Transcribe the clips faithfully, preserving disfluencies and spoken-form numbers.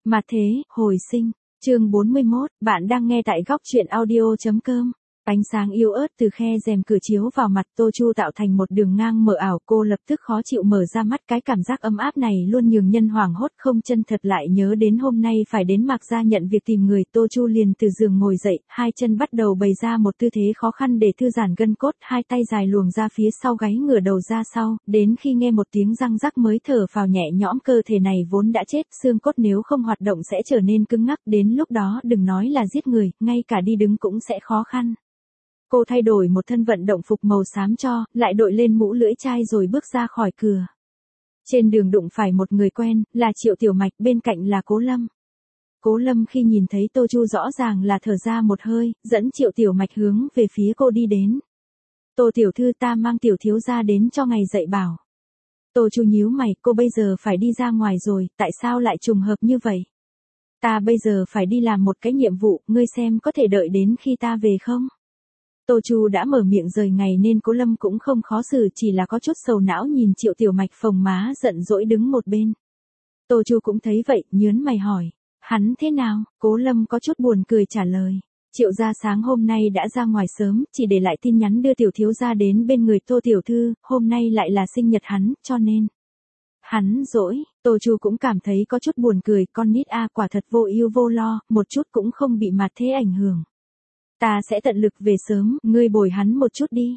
Mà thế, hồi sinh, chương bốn mươi mốt, bạn đang nghe tại góc truyện audio.com. Ánh sáng yếu ớt từ khe rèm cửa chiếu vào mặt Tô Chu tạo thành một đường ngang mờ ảo, cô lập tức khó chịu mở ra mắt, cái cảm giác ấm áp này luôn nhường nhân hoảng hốt không chân thật, lại nhớ đến hôm nay phải đến Mạc Gia nhận việc tìm người. Tô Chu liền từ giường ngồi dậy, hai chân bắt đầu bày ra một tư thế khó khăn để thư giãn gân cốt, hai tay dài luồng ra phía sau gáy, ngửa đầu ra sau, đến khi nghe một tiếng răng rắc mới thở phào nhẹ nhõm. Cơ thể này vốn đã chết, xương cốt nếu không hoạt động sẽ trở nên cứng ngắc, đến lúc đó đừng nói là giết người, ngay cả đi đứng cũng sẽ khó khăn. Cô thay đổi một thân vận động phục màu xám cho, lại đội lên mũ lưỡi chai rồi bước ra khỏi cửa. Trên đường đụng phải một người quen, là Triệu Tiểu Mạch, bên cạnh là Cố Lâm. Cố Lâm khi nhìn thấy Tô Chu rõ ràng là thở ra một hơi, dẫn Triệu Tiểu Mạch hướng về phía cô đi đến. Tô tiểu thư, ta mang tiểu thiếu gia đến cho ngày dạy bảo. Tô Chu nhíu mày, cô bây giờ phải đi ra ngoài rồi, tại sao lại trùng hợp như vậy? Ta bây giờ phải đi làm một cái nhiệm vụ, ngươi xem có thể đợi đến khi ta về không? Tô Chu đã mở miệng rời ngày nên Cố Lâm cũng không khó xử, chỉ là có chút sầu não nhìn Triệu Tiểu Mạch phồng má giận dỗi đứng một bên. Tô Chu cũng thấy vậy, nhớn mày hỏi, hắn thế nào? Cố Lâm có chút buồn cười trả lời, Triệu gia sáng hôm nay đã ra ngoài sớm, chỉ để lại tin nhắn đưa tiểu thiếu gia đến bên người Tô tiểu thư, hôm nay lại là sinh nhật hắn, cho nên hắn dỗi. Tô Chu cũng cảm thấy có chút buồn cười, con nít a quả thật vô ưu vô lo, một chút cũng không bị mặt thế ảnh hưởng. Ta sẽ tận lực về sớm, ngươi bồi hắn một chút đi.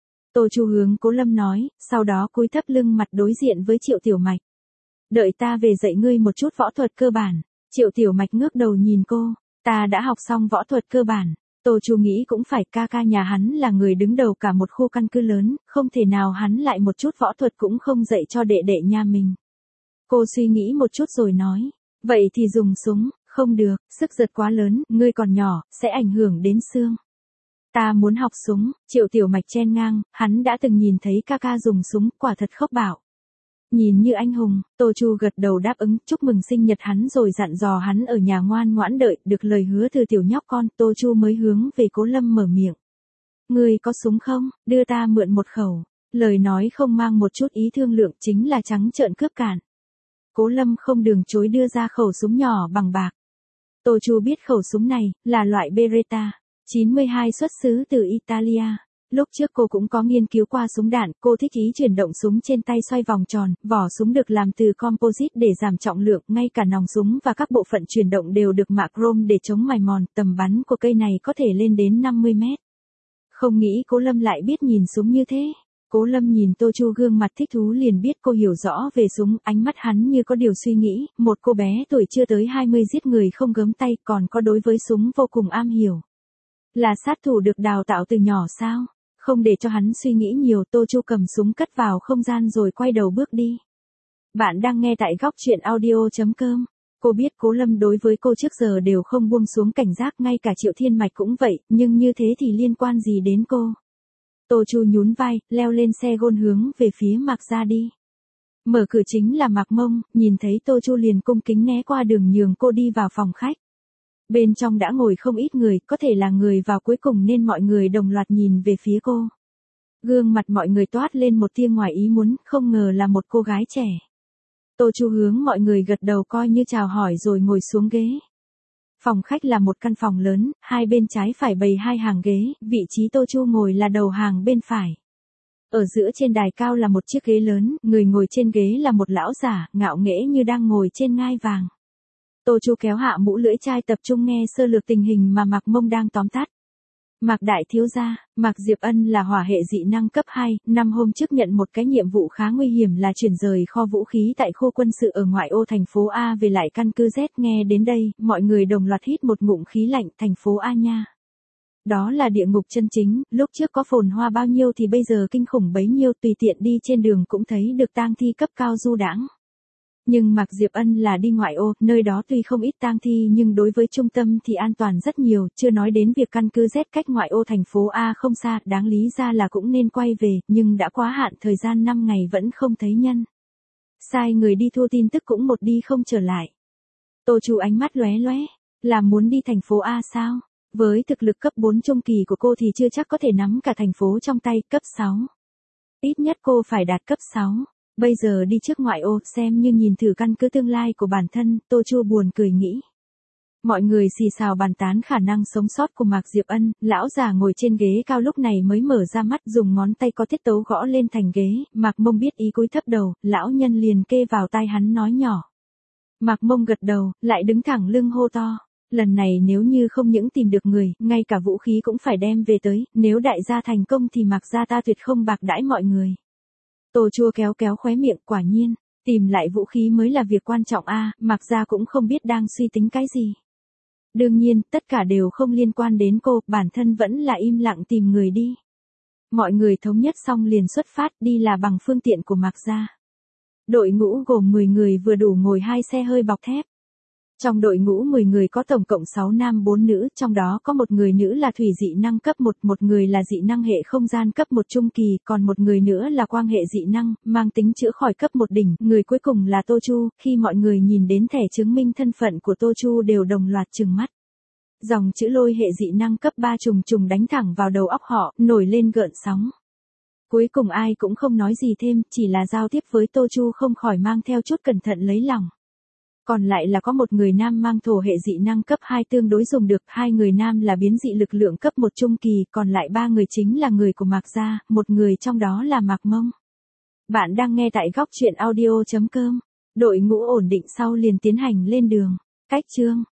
Tô Chu hướng Cố Lâm nói, sau đó cúi thấp lưng mặt đối diện với Triệu Tiểu Mạch. Đợi ta về dạy ngươi một chút võ thuật cơ bản. Triệu Tiểu Mạch ngước đầu nhìn cô, ta đã học xong võ thuật cơ bản. Tô Chu nghĩ cũng phải, ca ca nhà hắn là người đứng đầu cả một khu căn cứ lớn, không thể nào hắn lại một chút võ thuật cũng không dạy cho đệ đệ nhà mình. Cô suy nghĩ một chút rồi nói, vậy thì dùng súng. Không được, sức giật quá lớn, ngươi còn nhỏ, sẽ ảnh hưởng đến xương. Ta muốn học súng. Triệu Tiểu Mạch chen ngang, hắn đã từng nhìn thấy ca ca dùng súng, quả thật khốc bạo. Nhìn như anh hùng. Tô Chu gật đầu đáp ứng, chúc mừng sinh nhật hắn rồi dặn dò hắn ở nhà ngoan ngoãn đợi, được lời hứa từ tiểu nhóc con, Tô Chu mới hướng về Cố Lâm mở miệng. Ngươi có súng không, đưa ta mượn một khẩu. Lời nói không mang một chút ý thương lượng, chính là trắng trợn cướp cản. Cố Lâm không đường chối đưa ra khẩu súng nhỏ bằng bạc. Tô Chu biết khẩu súng này, là loại Beretta, chín mươi hai xuất xứ từ Italia. Lúc trước cô cũng có nghiên cứu qua súng đạn, cô thích ý chuyển động súng trên tay xoay vòng tròn, vỏ súng được làm từ composite để giảm trọng lượng, ngay cả nòng súng và các bộ phận chuyển động đều được mạ chrome để chống mài mòn, tầm bắn của cây này có thể lên đến năm mươi mét. Không nghĩ Cố Lâm lại biết nhìn súng như thế. Cố Lâm nhìn Tô Chu gương mặt thích thú liền biết cô hiểu rõ về súng, ánh mắt hắn như có điều suy nghĩ, một cô bé tuổi chưa tới hai mươi giết người không gớm tay, còn có đối với súng vô cùng am hiểu. Là sát thủ được đào tạo từ nhỏ sao? Không để cho hắn suy nghĩ nhiều, Tô Chu cầm súng cất vào không gian rồi quay đầu bước đi. Bạn đang nghe tại góc truyện audio.com. Cô biết Cố Lâm đối với cô trước giờ đều không buông xuống cảnh giác, ngay cả Triệu Thiên Mạch cũng vậy, nhưng như thế thì liên quan gì đến cô? Tô Chu nhún vai, leo lên xe gôn hướng về phía Mạc Gia đi. Mở cửa chính là Mạc Mông, nhìn thấy Tô Chu liền cung kính né qua đường nhường cô đi vào phòng khách. Bên trong đã ngồi không ít người, có thể là người vào cuối cùng nên mọi người đồng loạt nhìn về phía cô. Gương mặt mọi người toát lên một tia ngoài ý muốn, không ngờ là một cô gái trẻ. Tô Chu hướng mọi người gật đầu coi như chào hỏi rồi ngồi xuống ghế. Phòng khách là một căn phòng lớn, hai bên trái phải bày hai hàng ghế, vị trí Tô Chu ngồi là đầu hàng bên phải. Ở giữa trên đài cao là một chiếc ghế lớn, người ngồi trên ghế là một lão giả, ngạo nghễ như đang ngồi trên ngai vàng. Tô Chu kéo hạ mũ lưỡi chai tập trung nghe sơ lược tình hình mà Mạc Mông đang tóm tắt. Mạc đại thiếu gia, Mạc Diệp Ân là hỏa hệ dị năng cấp hai, năm hôm trước nhận một cái nhiệm vụ khá nguy hiểm là chuyển rời kho vũ khí tại khu quân sự ở ngoại ô thành phố A về lại căn cứ Z. Nghe đến đây, mọi người đồng loạt hít một ngụm khí lạnh, thành phố A nha. Đó là địa ngục chân chính, lúc trước có phồn hoa bao nhiêu thì bây giờ kinh khủng bấy nhiêu, tùy tiện đi trên đường cũng thấy được tang thi cấp cao du đãng. Nhưng Mạc Diệp Ân là đi ngoại ô, nơi đó tuy không ít tang thi nhưng đối với trung tâm thì an toàn rất nhiều, chưa nói đến việc căn cứ Z cách ngoại ô thành phố A không xa, đáng lý ra là cũng nên quay về, nhưng đã quá hạn thời gian năm ngày vẫn không thấy nhân. Sai người đi thua tin tức cũng một đi không trở lại. Tô Chu ánh mắt lóe lóe, là muốn đi thành phố A sao? Với thực lực cấp bốn trung kỳ của cô thì chưa chắc có thể nắm cả thành phố trong tay, cấp sáu. Ít nhất cô phải đạt cấp sáu. Bây giờ đi trước ngoại ô xem như nhìn thử căn cứ tương lai của bản thân, Tô Chu buồn cười nghĩ. Mọi người xì xào bàn tán khả năng sống sót của Mạc Diệp Ân, lão già ngồi trên ghế cao lúc này mới mở ra mắt dùng ngón tay có tiết tấu gõ lên thành ghế, Mạc Mông biết ý cúi thấp đầu, lão nhân liền kê vào tai hắn nói nhỏ. Mạc Mông gật đầu, lại đứng thẳng lưng hô to. Lần này nếu như không những tìm được người, ngay cả vũ khí cũng phải đem về tới, nếu đại gia thành công thì Mạc gia ta tuyệt không bạc đãi mọi người. Tô Chua kéo kéo khóe miệng, quả nhiên, tìm lại vũ khí mới là việc quan trọng a, Mạc gia cũng không biết đang suy tính cái gì. Đương nhiên, tất cả đều không liên quan đến cô, bản thân vẫn là im lặng tìm người đi. Mọi người thống nhất xong liền xuất phát, đi là bằng phương tiện của Mạc gia. Đội ngũ gồm mười người vừa đủ ngồi hai xe hơi bọc thép. Trong đội ngũ mười người có tổng cộng sáu nam bốn nữ, trong đó có một người nữ là thủy dị năng cấp một, một người là dị năng hệ không gian cấp một trung kỳ, còn một người nữa là quang hệ dị năng, mang tính chữa khỏi cấp một đỉnh, người cuối cùng là Tô Chu, khi mọi người nhìn đến thẻ chứng minh thân phận của Tô Chu đều đồng loạt trừng mắt. Dòng chữ lôi hệ dị năng cấp ba trùng trùng đánh thẳng vào đầu óc họ, nổi lên gợn sóng. Cuối cùng ai cũng không nói gì thêm, chỉ là giao tiếp với Tô Chu không khỏi mang theo chút cẩn thận lấy lòng. Còn lại là có một người nam mang thổ hệ dị năng cấp hai tương đối dùng được, hai người nam là biến dị lực lượng cấp một trung kỳ, còn lại ba người chính là người của Mạc gia, một người trong đó là Mạc Mông. Bạn đang nghe tại góc truyện audio chấm com. Đội ngũ ổn định sau liền tiến hành lên đường. Cách chương